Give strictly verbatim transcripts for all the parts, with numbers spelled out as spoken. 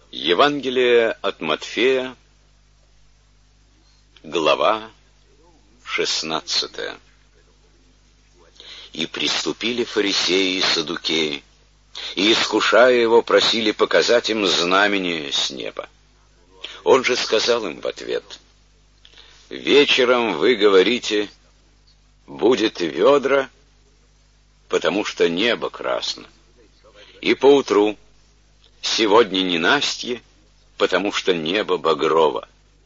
Евангелие от Матфея, глава шестнадцатая. И приступили фарисеи и саддукеи, и, искушая его, просили показать им знамение с неба. Он же сказал им в ответ: «Вечером вы говорите, будет ведра, потому что небо красно, и поутру, сегодня ненастье, потому что небо багрово».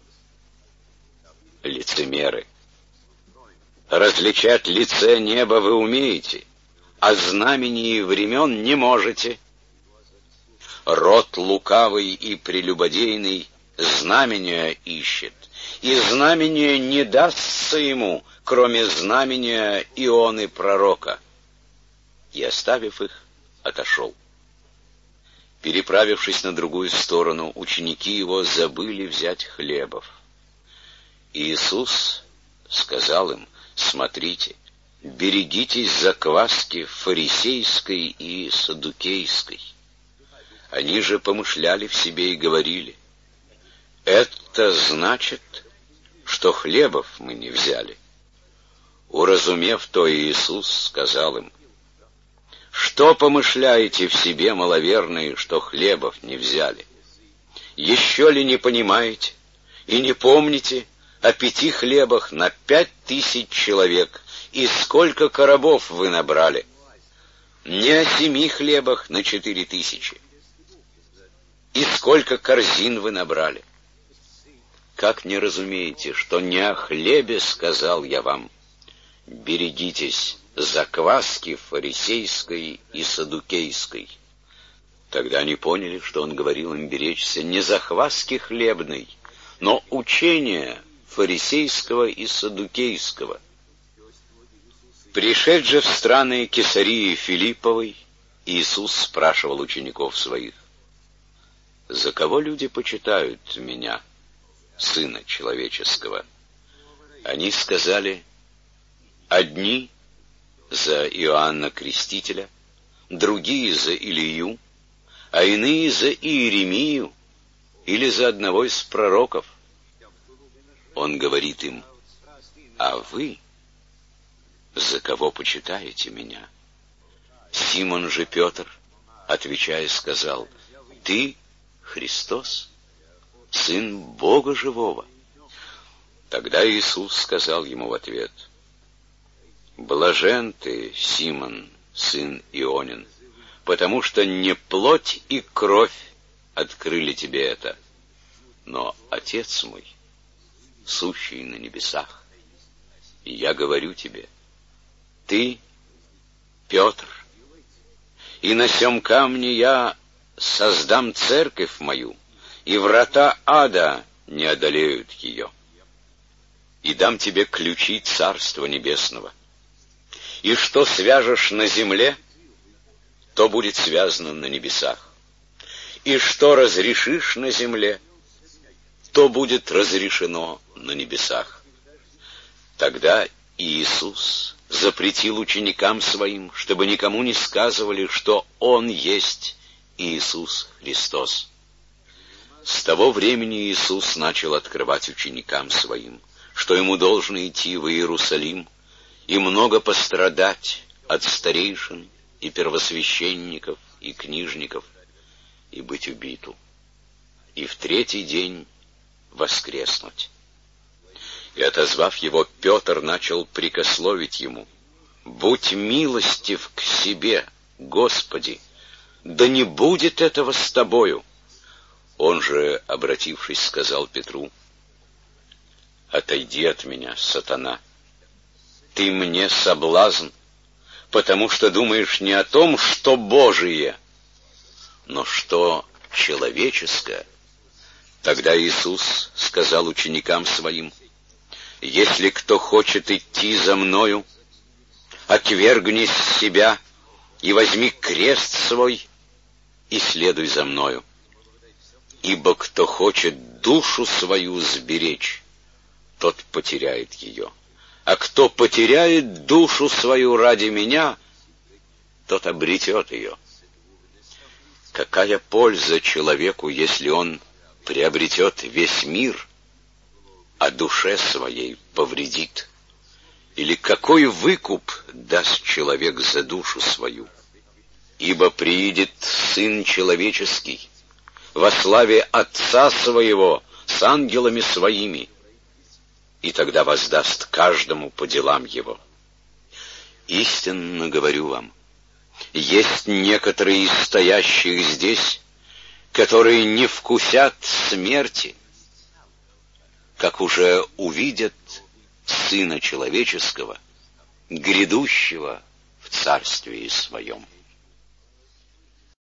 Лицемеры! Различать лице неба вы умеете, а знамений времен не можете. Род лукавый и прелюбодейный знамения ищет, и знамение не дастся ему, кроме знамения Ионы пророка. И, оставив их, отошел. Переправившись на другую сторону, ученики его забыли взять хлебов. Иисус сказал им: «Смотрите, берегитесь закваски фарисейской и саддукейской». Они же помышляли в себе и говорили: «Это значит, что хлебов мы не взяли». Уразумев то, Иисус сказал им: «Что помышляете в себе, маловерные, что хлебов не взяли? Еще ли не понимаете и не помните о пяти хлебах на пять тысяч человек, и сколько коробов вы набрали? Не о семи хлебах на четыре тысячи, и сколько корзин вы набрали? Как не разумеете, что не о хлебе сказал я вам? Берегитесь закваски фарисейской и саддукейской». Тогда они поняли, что он говорил им беречься не закваски хлебной, но учения фарисейского и саддукейского. Пришед же в страны Кесарии Филипповой, Иисус спрашивал учеников своих: «За кого люди почитают меня, Сына Человеческого?» Они сказали: «Одни за Иоанна Крестителя, другие за Илию, а иные за Иеремию или за одного из пророков». Он говорит им: «А вы за кого почитаете меня?» Симон же Петр, отвечая, сказал: «Ты Христос, Сын Бога Живого». Тогда Иисус сказал ему в ответ: «Блажен ты, Симон, сын Ионин, потому что не плоть и кровь открыли тебе это, но Отец мой, сущий на небесах. И я говорю тебе: ты Петр, и на сем камне я создам церковь мою, и врата ада не одолеют ее. И дам тебе ключи Царства Небесного. И что свяжешь на земле, то будет связано на небесах. И что разрешишь на земле, то будет разрешено на небесах». Тогда Иисус запретил ученикам своим, чтобы никому не сказывали, что Он есть Иисус Христос. С того времени Иисус начал открывать ученикам своим, что Ему должно идти в Иерусалим и много пострадать от старейшин и первосвященников и книжников, и быть убиту, и в третий день воскреснуть. И, отозвав его, Петр начал прикословить ему: «Будь милостив к себе, Господи, да не будет этого с тобою». Он же, обратившись, сказал Петру: «Отойди от меня, сатана, ты мне соблазн, потому что думаешь не о том, что Божие, но что человеческое». Тогда Иисус сказал ученикам своим: «Если кто хочет идти за Мною, отвергни себя и возьми крест свой и следуй за Мною. Ибо кто хочет душу свою сберечь, тот потеряет ее, а кто потеряет душу свою ради Меня, тот обретет ее». Какая польза человеку, если он приобретет весь мир, а душе своей повредит? Или какой выкуп даст человек за душу свою? Ибо приидет Сын Человеческий во славе Отца Своего с ангелами Своими, и тогда воздаст каждому по делам его. Истинно говорю вам, есть некоторые из стоящих здесь, которые не вкусят смерти, как уже увидят Сына Человеческого, грядущего в Царствии Своем.